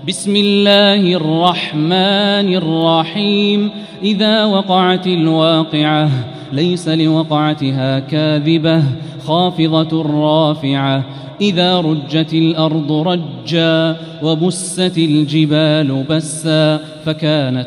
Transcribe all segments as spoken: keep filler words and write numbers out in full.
بسم الله الرحمن الرحيم إذا وقعت الواقعة ليس لوقعتها كاذبة خافضة رافعة إذا رجت الأرض رجا وبست الجبال بسا فكانت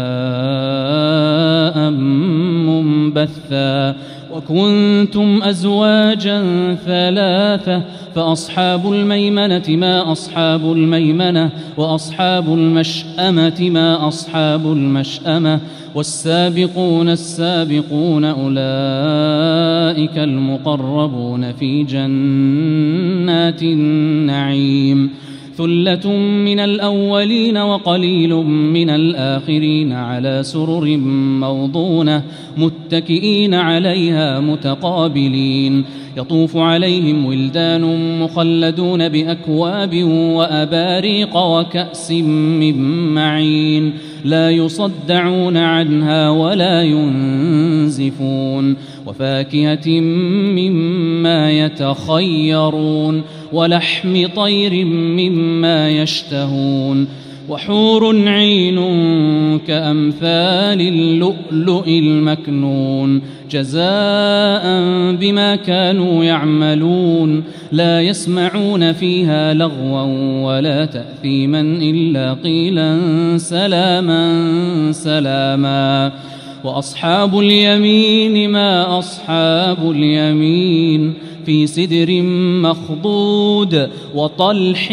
هباء منبثا وكنتم أزواجا ثلاثة فأصحاب الميمنة ما أصحاب الميمنة وأصحاب المشأمة ما أصحاب المشأمة والسابقون السابقون أولئك المقربون في جنات النعيم ثلة من الأولين وقليل من الآخرين على سرر موضونة متكئين عليها متقابلين يطوف عليهم ولدان مخلدون بأكواب وأباريق وكأس من معين لا يصدعون عنها ولا ينزفون وفاكهة مما يتخيرون ولحم طير مما يشتهون وحور عين كأمثال اللؤلؤ المكنون جزاء بما كانوا يعملون لا يسمعون فيها لغوا ولا تأثيما إلا قيلا سلاما سلاما وأصحاب اليمين ما أصحاب اليمين في سدر مخضود وطلح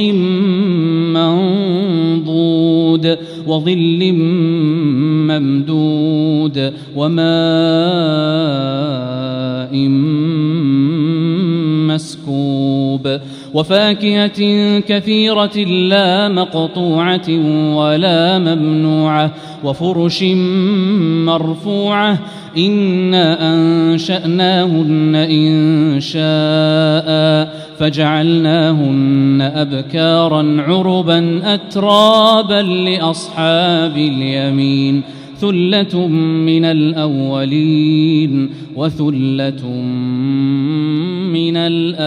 منضود وظل ممدود وماء مسكوب وفاكهة كثيرة لا مقطوعة ولا ممنوعة وفرش مرفوعة إنا أنشأناهن إن شاء فجعلناهن أبكارا عربا أترابا لأصحاب اليمين ثلة من الأولين وثلة من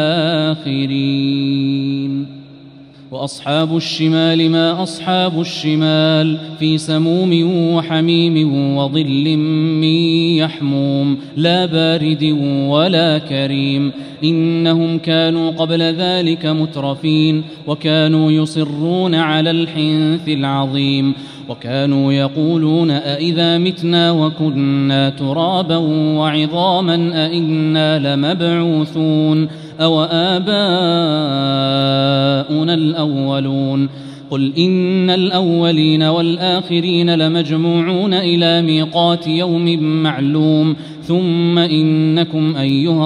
الآخرين وأصحاب الشمال ما أصحاب الشمال في سموم وحميم وظل من يحموم لا بارد ولا كريم إنهم كانوا قبل ذلك مترفين وكانوا يصرون على الحنث العظيم وكانوا يقولون أئذا متنا وكنا ترابا وعظاما أئنا لمبعوثون أو آباؤنا الأولون قل إن الأولين والآخرين لمجموعون إلى ميقات يوم معلوم ثم إنكم أيها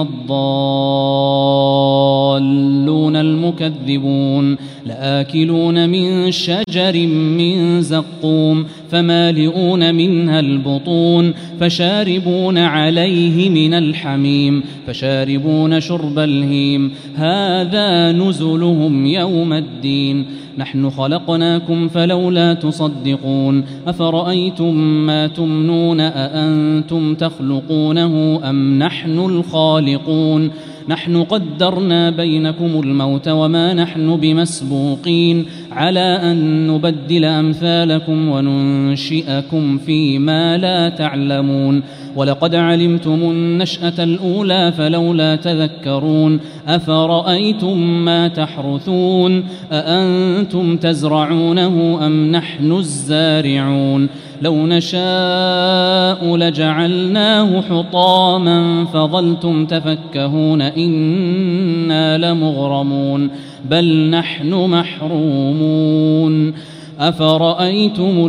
الضالون المكذبون لآكلون من شجر من زقوم فمالئون منها البطون فشاربون عليه من الحميم فشاربون شرب الهيم هذا نزلهم يوم الدين نحن خلقناكم فلولا تصدقون أفرأيتم ما تمنون أأنتم تخلقونه أم نحن الخالقون نحن قدرنا بينكم الموت وما نحن بمسبوقين على أن نبدل أمثالكم وننشئكم فيما لا تعلمون ولقد علمتم النشأة الأولى فلولا تذكرون أفرأيتم ما تحرثون أأنتم تزرعونه أم نحن الزارعون لو نشاء لجعلناه حطاما فظلتم تفكهون إنا لمغرمون بل نحن محرومون أفرأيتم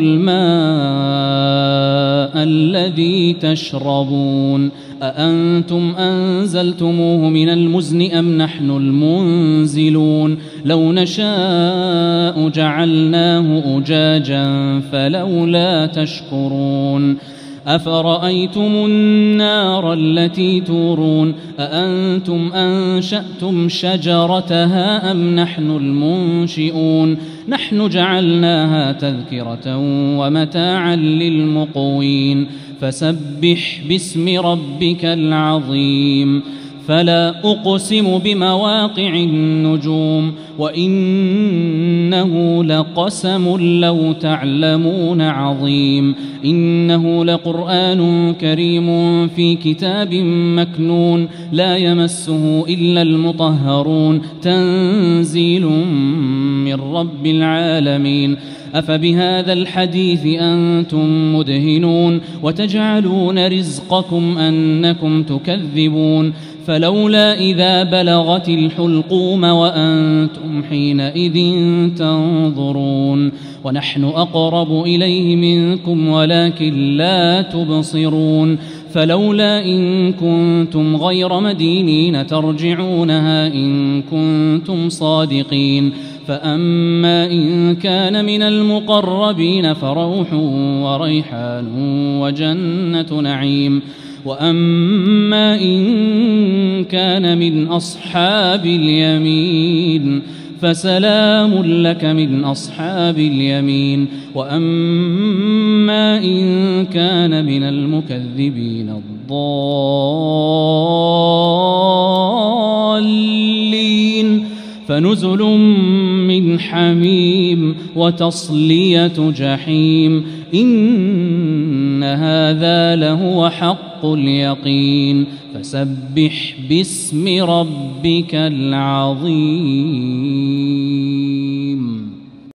الماء الذي تشربون أأنتم أنزلتموه من المزن أم نحن المنزلون لو نشاء جعلناه أجاجا فلولا تشكرون أفرأيتم النار التي تورون أأنتم أنشأتم شجرتها أم نحن المنشئون نحن جعلناها تذكرة ومتاعا للمقوين فسبح باسم ربك العظيم فلا أقسم بمواقع النجوم وإنه لقسم لو تعلمون عظيم إنه لقرآن كريم في كتاب مكنون لا يمسه إلا المطهرون تنزيل من رب العالمين أفبهذا الحديث أنتم مدهنون وتجعلون رزقكم أنكم تكذبون فلولا إذا بلغت الحلقوم وأنتم حينئذ تنظرون ونحن أقرب إليه منكم ولكن لا تبصرون فلولا إن كنتم غير مدينين ترجعونها إن كنتم صادقين فأما إن كان من المقربين فروح وريحان وجنة نعيم وأما إن كان من أصحاب اليمين فسلام لك من أصحاب اليمين وأما إن كان من المكذبين الضالين فنزل من حميم وتصلية جحيم إن هذا لهو حق اليقين فسبح باسم ربك العظيم.